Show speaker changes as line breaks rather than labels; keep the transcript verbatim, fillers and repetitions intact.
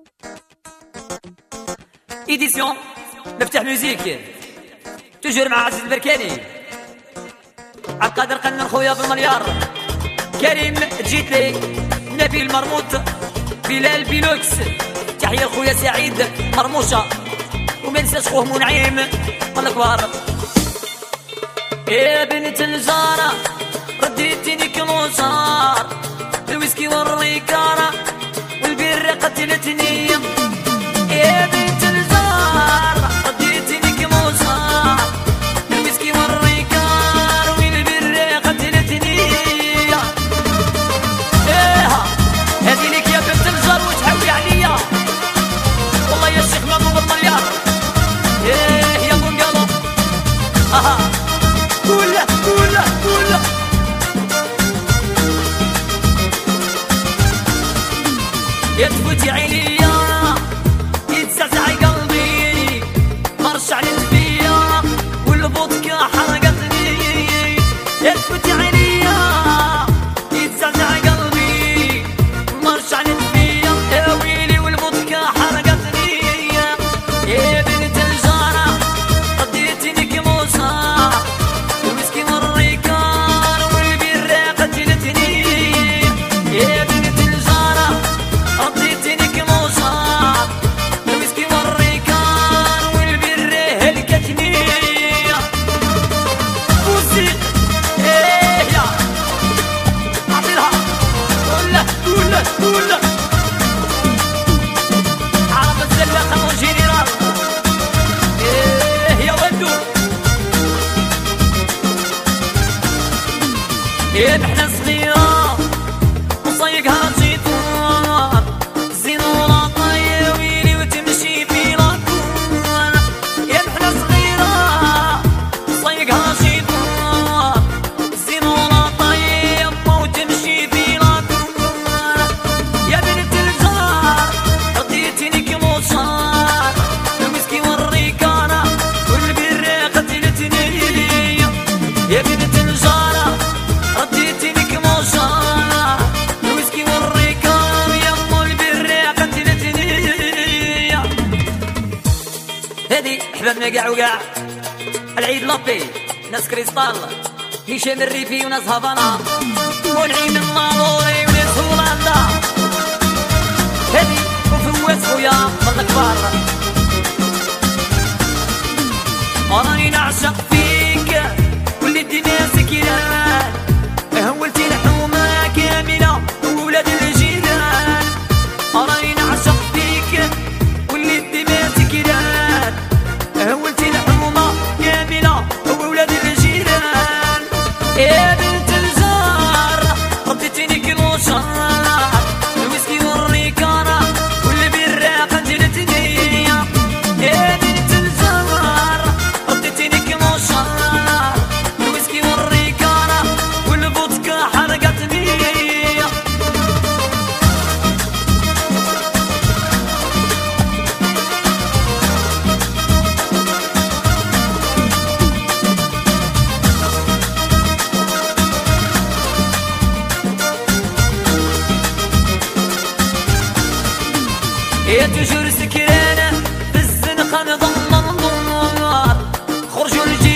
إيديسيون مفتاح ميوزيك تجر مع عزيز البركاني عبد القادر قنن خويا بالمليار كريم جيت لي نبيل مرموط بلال بيلوكس تحية خويا سعيد مرموشة وما ننساش خوه منعيم الله كبار. يا بنت الجارة رديتيني كلوصار الويسكي والريكارة والبيرة قتلتني. يا بنت الجارة رديتيني كلوصار الويسكي والريكار والبيرة قتلتني. ايه هذي ليك يا بنت الجار وتحوي عليا والله يا الشيخ مامو بالمليار. ايه يا بونقالو اها قوله قوله قوله يا تفوتي عليا يتزعزع قلبي مرش عليك فيا والفودكا حرقتني. يا تفوتي عليا يتزعزع قلبي مرش عليك فيا يا ويلي والفودكا حرقتني. يا بنت الجارة رديتني كموسى الويسكي والريكار والبيرة قتلتني. يا بنت الجارة رديتني كموسى الويسكي والريكار والبيرة هلكتني. فوزي ايه يا عطيلها قوله قوله قوله عرب الزلاقة والجنرال. ايه يا ولدو ايه نحنا صغيرة وصيقها زيتون زينونة طاية ويلي وتمشي في لاكون. يا نحنا صغيرة وصيقها زيتون زينونة طاية وتمشي في لاكون. يا بنت الجار رديتني كموصار الويسكي والريكارة والبيرة قتلتني. يا بنت الجارة رديتني كموصار الويسكي والريكار يمو البيرة قتلتني. هذي احبابنا قاع وقاع العيد لابي ناس كريستال هشام الريفي وناس هافانا ونعيم الناظوري وناس هولندا. هذي وفواز خويا من الكبار راني نعشق فيك ولدي ناسك يلان هولتي الحومة كاملة وولاد الجيران. راني نعشق فيك ولدي ماسك يلان هولتي الحومة كاملة وولاد الجيران. يا بنت الجار رديتيني كلوشار الويسكي والريكارة والبيرة قتلتني. يا بنت الجار رديتيني كلوشار الويسكي والريكارة والفودكا حرقتني. يا تجور سكرانة في الزنقة نظل النار خرجوا الجيل